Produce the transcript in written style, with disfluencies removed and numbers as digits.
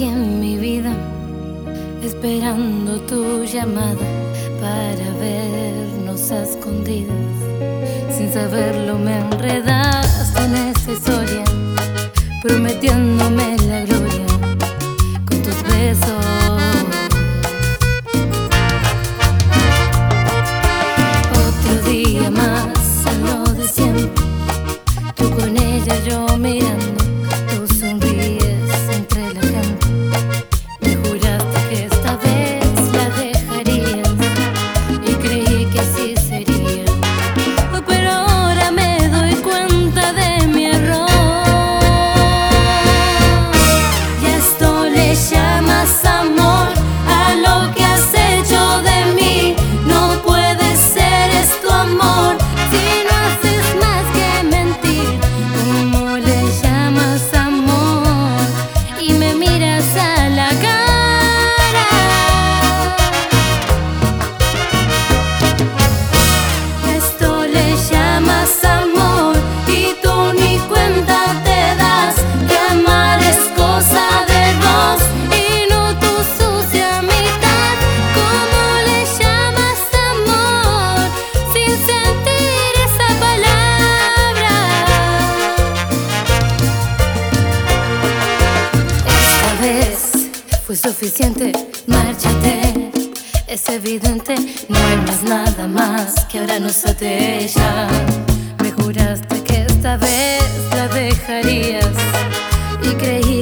aquí en mi vida, esperando tu llamada para vernos a escondidas. Sin saberlo me enredaste en esta historia, prometiéndome la gloria con tus besos. Otro día más en lo de siempre, tú con ella, yo mirando, tú sonríes entre la gente. Me juraste que esta vez la dejarías y creí que así sería, pero ahora me doy cuenta de mi error. Y a esto le llamas amor, a lo que has hecho de mí. No puede ser esto amor si no haces más que mentir. ¿Cómo le llamas amor y me miras a la cara? Esto le llamas amor y tú ni cuenta te das que amar es cosa de dos y no tu sucia mitad. ¿Cómo le llamas amor sin sentir esa palabra? Esta vez fue suficiente, márchate. Es evidente, no hay más nada más que ahora nos ate ella. Me juraste que esta vez la dejarías y creí